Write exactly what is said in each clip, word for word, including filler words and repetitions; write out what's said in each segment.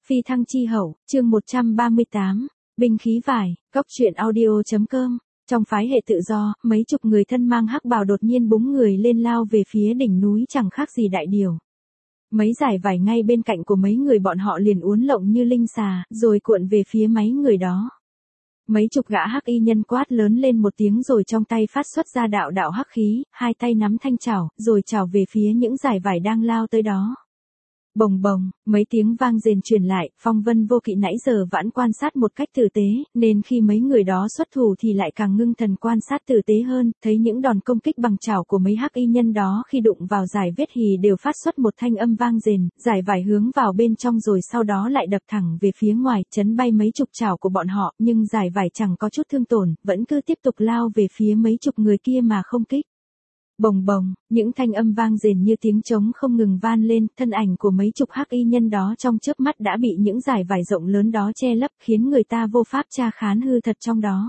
Phi thăng chi hậu, chương một trăm ba mươi tám, binh khí vải, góc truyện audio.com. Trong phái hệ tự do, mấy chục người thân mang hắc bào đột nhiên búng người lên lao về phía đỉnh núi chẳng khác gì đại điều. Mấy dải vải ngay bên cạnh của mấy người bọn họ liền uốn lộng như linh xà, rồi cuộn về phía mấy người đó. Mấy chục gã hắc y nhân quát lớn lên một tiếng rồi trong tay phát xuất ra đạo đạo hắc khí, hai tay nắm thanh chảo, rồi chảo về phía những dải vải đang lao tới đó. Bồng bồng, mấy tiếng vang rền truyền lại, Phong Vân Vô Kỵ nãy giờ vẫn quan sát một cách tử tế, nên khi mấy người đó xuất thủ thì lại càng ngưng thần quan sát tử tế hơn, thấy những đòn công kích bằng chảo của mấy hắc y nhân đó khi đụng vào dải vết hì đều phát xuất một thanh âm vang rền, dải vải hướng vào bên trong rồi sau đó lại đập thẳng về phía ngoài, chấn bay mấy chục chảo của bọn họ, nhưng dải vải chẳng có chút thương tổn, vẫn cứ tiếp tục lao về phía mấy chục người kia mà không kích. Bồng bồng, những thanh âm vang rền như tiếng trống không ngừng van lên, thân ảnh của mấy chục hắc y nhân đó trong chớp mắt đã bị những dải vải rộng lớn đó che lấp, khiến người ta vô pháp tra khán hư thật trong đó.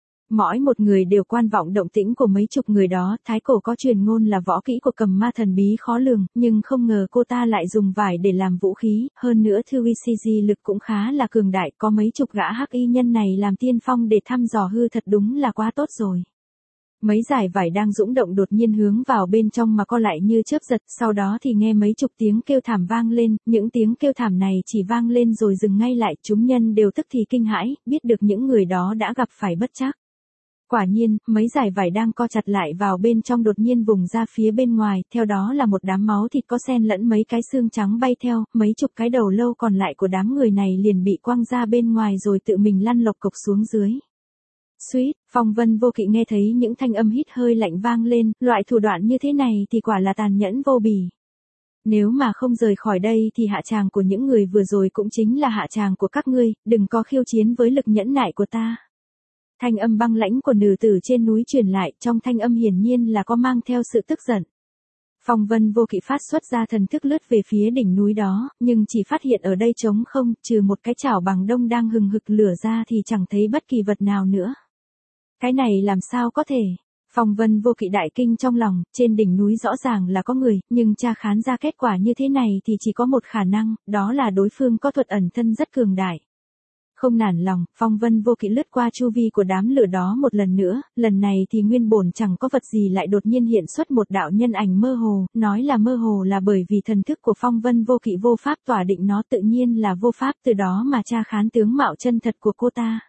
Mỗi một người đều quan vọng động tĩnh của mấy chục người đó, thái cổ có truyền ngôn là võ kỹ của cầm ma thần bí khó lường, nhưng không ngờ cô ta lại dùng vải để làm vũ khí, hơn nữa thư uy xì lực cũng khá là cường đại, có mấy chục gã hắc y nhân này làm tiên phong để thăm dò hư thật đúng là quá tốt rồi. Mấy dải vải đang dũng động đột nhiên hướng vào bên trong mà co lại như chớp giật, sau đó thì nghe mấy chục tiếng kêu thảm vang lên, những tiếng kêu thảm này chỉ vang lên rồi dừng ngay lại, chúng nhân đều tức thì kinh hãi, biết được những người đó đã gặp phải bất trắc. Quả nhiên, mấy dải vải đang co chặt lại vào bên trong đột nhiên vùng ra phía bên ngoài, theo đó là một đám máu thịt có xen lẫn mấy cái xương trắng bay theo, mấy chục cái đầu lâu còn lại của đám người này liền bị quăng ra bên ngoài rồi tự mình lăn lộc cộc xuống dưới. Suýt, Phong Vân Vô Kỵ nghe thấy những thanh âm hít hơi lạnh vang lên, loại thủ đoạn như thế này thì quả là tàn nhẫn vô bì. Nếu mà không rời khỏi đây thì hạ tràng của những người vừa rồi cũng chính là hạ tràng của các ngươi, đừng có khiêu chiến với lực nhẫn nại của ta. Thanh âm băng lãnh của nữ tử trên núi truyền lại, trong thanh âm hiển nhiên là có mang theo sự tức giận. Phong Vân Vô Kỵ phát xuất ra thần thức lướt về phía đỉnh núi đó, nhưng chỉ phát hiện ở đây trống không, trừ một cái chảo bằng đông đang hừng hực lửa ra thì chẳng thấy bất kỳ vật nào nữa. Cái này làm sao có thể? Phong Vân Vô Kỵ đại kinh trong lòng, trên đỉnh núi rõ ràng là có người, nhưng tra khán ra kết quả như thế này thì chỉ có một khả năng, đó là đối phương có thuật ẩn thân rất cường đại. Không nản lòng, Phong Vân Vô Kỵ lướt qua chu vi của đám lửa đó một lần nữa, lần này thì nguyên bổn chẳng có vật gì lại đột nhiên hiện xuất một đạo nhân ảnh mơ hồ, nói là mơ hồ là bởi vì thần thức của Phong Vân Vô Kỵ vô pháp tỏa định nó, tự nhiên là vô pháp từ đó mà tra khán tướng mạo chân thật của cô ta.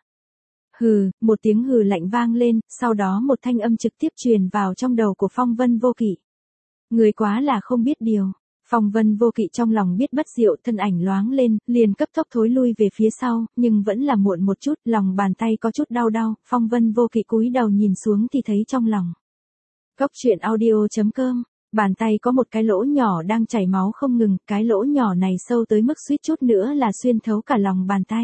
Hừ, một tiếng hừ lạnh vang lên, sau đó một thanh âm trực tiếp truyền vào trong đầu của Phong Vân Vô Kỵ. Người quá là không biết điều. Phong Vân Vô Kỵ trong lòng biết bất diệu, thân ảnh loáng lên, liền cấp tốc thối lui về phía sau, nhưng vẫn là muộn một chút, lòng bàn tay có chút đau đau, Phong Vân Vô Kỵ cúi đầu nhìn xuống thì thấy trong lòng. Góc truyện audio.com, bàn tay có một cái lỗ nhỏ đang chảy máu không ngừng, cái lỗ nhỏ này sâu tới mức suýt chút nữa là xuyên thấu cả lòng bàn tay.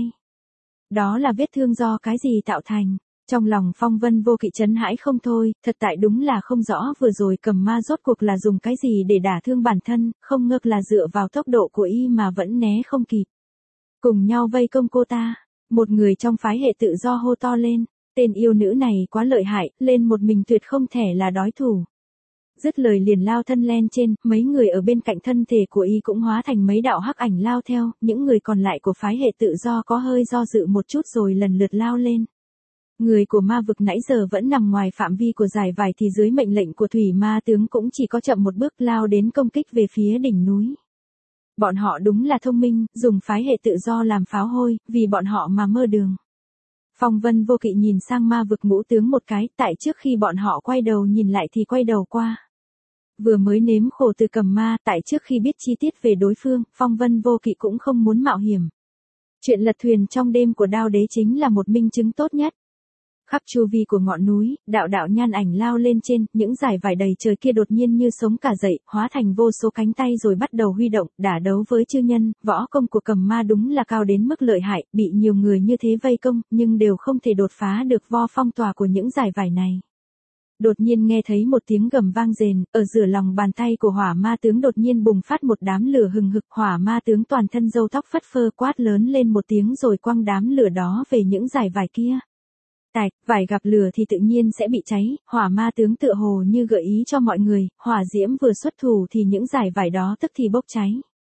Đó là vết thương do cái gì tạo thành? Trong lòng Phong Vân Vô Kỵ chấn hãi không thôi, thật tại đúng là không rõ vừa rồi cầm ma rốt cuộc là dùng cái gì để đả thương bản thân, không ngờ là dựa vào tốc độ của y mà vẫn né không kịp. Cùng nhau vây công cô ta, một người trong phái hệ tự do hô to lên, tên yêu nữ này quá lợi hại, lên một mình tuyệt không thể là đối thủ. Dứt lời liền lao thân lên trên, mấy người ở bên cạnh thân thể của y cũng hóa thành mấy đạo hắc ảnh lao theo, những người còn lại của phái hệ tự do có hơi do dự một chút rồi lần lượt lao lên. Người của ma vực nãy giờ vẫn nằm ngoài phạm vi của giải vải thì dưới mệnh lệnh của thủy ma tướng cũng chỉ có chậm một bước lao đến công kích về phía đỉnh núi. Bọn họ đúng là thông minh, dùng phái hệ tự do làm pháo hôi, vì bọn họ mà mơ đường. Phong Vân Vô Kỵ nhìn sang ma vực ngũ tướng một cái, tại trước khi bọn họ quay đầu nhìn lại thì quay đầu qua. Vừa mới nếm khổ từ cầm ma, tại trước khi biết chi tiết về đối phương, Phong Vân Vô Kỵ cũng không muốn mạo hiểm. Chuyện lật thuyền trong đêm của Đao Đế chính là một minh chứng tốt nhất. Khắp chu vi của ngọn núi, đạo đạo nhan ảnh lao lên trên, những dải vải đầy trời kia đột nhiên như sống cả dậy, hóa thành vô số cánh tay rồi bắt đầu huy động, đả đấu với chư nhân, võ công của cầm ma đúng là cao đến mức lợi hại, bị nhiều người như thế vây công, nhưng đều không thể đột phá được vo phong tỏa của những dải vải này. Đột nhiên nghe thấy một tiếng gầm vang rền, ở giữa lòng bàn tay của hỏa ma tướng đột nhiên bùng phát một đám lửa hừng hực, hỏa ma tướng toàn thân râu tóc phất phơ quát lớn lên một tiếng rồi quăng đám lửa đó về những dải vải kia. Tạch, vải gặp lửa thì tự nhiên sẽ bị cháy, hỏa ma tướng tựa hồ như gợi ý cho mọi người, hỏa diễm vừa xuất thủ thì những dải vải đó tức thì bốc cháy.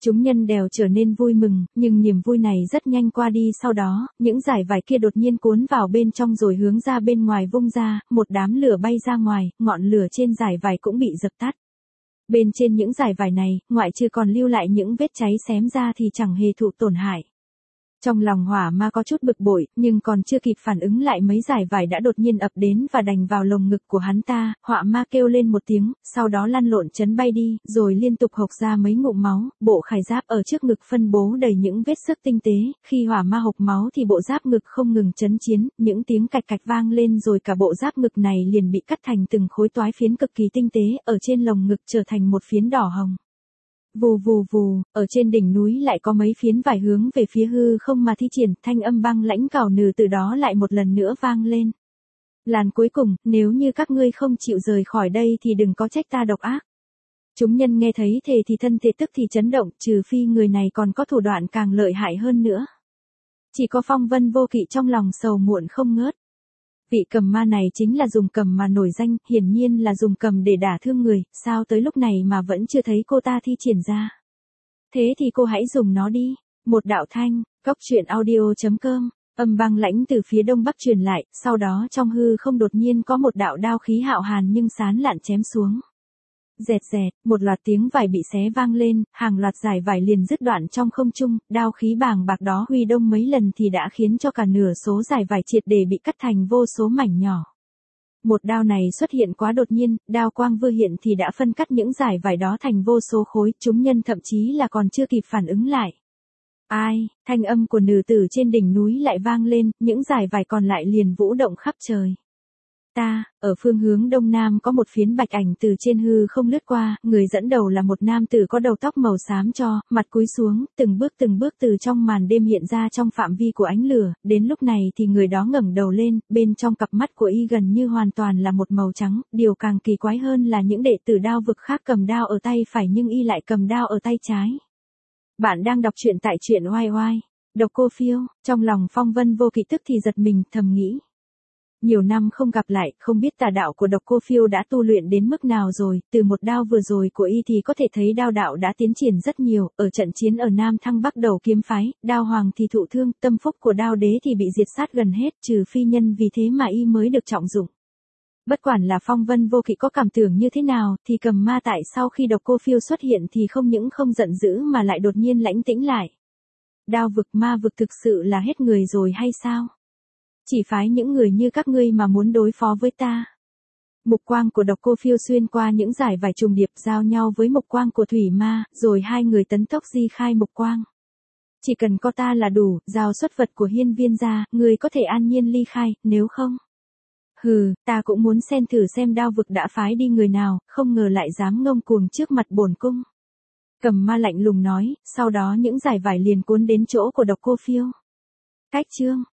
Chúng nhân đều trở nên vui mừng, nhưng niềm vui này rất nhanh qua đi, sau đó, những dải vải kia đột nhiên cuốn vào bên trong rồi hướng ra bên ngoài vung ra, một đám lửa bay ra ngoài, ngọn lửa trên dải vải cũng bị dập tắt. Bên trên những dải vải này, ngoại trừ còn lưu lại những vết cháy xém ra thì chẳng hề thụ tổn hại. Trong lòng hỏa ma có chút bực bội, nhưng còn chưa kịp phản ứng lại mấy dải vải đã đột nhiên ập đến và đành vào lồng ngực của hắn ta, hỏa ma kêu lên một tiếng, sau đó lăn lộn chấn bay đi, rồi liên tục hộc ra mấy ngụm máu, bộ khải giáp ở trước ngực phân bố đầy những vết xước tinh tế, khi hỏa ma hộc máu thì bộ giáp ngực không ngừng chấn chiến, những tiếng cạch cạch vang lên rồi cả bộ giáp ngực này liền bị cắt thành từng khối toái phiến cực kỳ tinh tế, ở trên lồng ngực trở thành một phiến đỏ hồng. Vù vù vù, ở trên đỉnh núi lại có mấy phiến vải hướng về phía hư không mà thi triển, thanh âm băng lãnh cào nừ từ đó lại một lần nữa vang lên. Làn cuối cùng, nếu như các ngươi không chịu rời khỏi đây thì đừng có trách ta độc ác. Chúng nhân nghe thấy thề thì thân thể tức thì chấn động, trừ phi người này còn có thủ đoạn càng lợi hại hơn nữa. Chỉ có Phong Vân Vô Kỵ trong lòng sầu muộn không ngớt. Vị cầm ma này chính là dùng cầm mà nổi danh, hiển nhiên là dùng cầm để đả thương người, sao tới lúc này mà vẫn chưa thấy cô ta thi triển ra. Thế thì cô hãy dùng nó đi. Một đạo thanh, cốc truyện audio chấm com, âm băng lãnh từ phía đông bắc truyền lại, sau đó trong hư không đột nhiên có một đạo đao khí hạo hàn nhưng sán lạn chém xuống. Dẹt dẹt, một loạt tiếng vải bị xé vang lên, hàng loạt dải vải liền dứt đoạn trong không trung, đao khí bàng bạc đó huy động mấy lần thì đã khiến cho cả nửa số dải vải triệt để bị cắt thành vô số mảnh nhỏ. Một đao này xuất hiện quá đột nhiên, đao quang vừa hiện thì đã phân cắt những dải vải đó thành vô số khối, chúng nhân thậm chí là còn chưa kịp phản ứng lại. Ai, thanh âm của nữ tử trên đỉnh núi lại vang lên, những dải vải còn lại liền vũ động khắp trời. Ta, ở phương hướng đông nam có một phiến bạch ảnh từ trên hư không lướt qua, người dẫn đầu là một nam tử có đầu tóc màu xám cho, mặt cúi xuống, từng bước từng bước từ trong màn đêm hiện ra trong phạm vi của ánh lửa, đến lúc này thì người đó ngẩng đầu lên, bên trong cặp mắt của y gần như hoàn toàn là một màu trắng, điều càng kỳ quái hơn là những đệ tử đao vực khác cầm đao ở tay phải nhưng y lại cầm đao ở tay trái. Bạn đang đọc truyện tại truyện oai oai, Độc Cô Phiêu, trong lòng Phong Vân Vô Kỵ tức thì giật mình, thầm nghĩ. Nhiều năm không gặp lại, không biết tà đạo của Độc Cô Phiêu đã tu luyện đến mức nào rồi, từ một đao vừa rồi của y thì có thể thấy đao đạo đã tiến triển rất nhiều, ở trận chiến ở Nam Thăng Bắc Đầu kiếm phái, đao hoàng thì thụ thương, tâm phúc của đao đế thì bị diệt sát gần hết, trừ phi nhân vì thế mà y mới được trọng dụng. Bất quản là Phong Vân Vô Kỵ có cảm tưởng như thế nào, thì cầm ma tại sau khi Độc Cô Phiêu xuất hiện thì không những không giận dữ mà lại đột nhiên lãnh tĩnh lại. Đao vực ma vực thực sự là hết người rồi hay sao? Chỉ phái những người như các ngươi mà muốn đối phó với ta. Mục quang của Độc Cô Phiêu xuyên qua những dải vải trùng điệp giao nhau với mục quang của thủy ma, rồi hai người tấn tốc di khai mục quang. Chỉ cần có ta là đủ, giao xuất vật của hiên viên gia, người có thể an nhiên ly khai, nếu không. Hừ, ta cũng muốn xem thử xem đao vực đã phái đi người nào, không ngờ lại dám ngông cuồng trước mặt bổn cung. Cầm ma lạnh lùng nói, sau đó những dải vải liền cuốn đến chỗ của Độc Cô Phiêu. Cách chương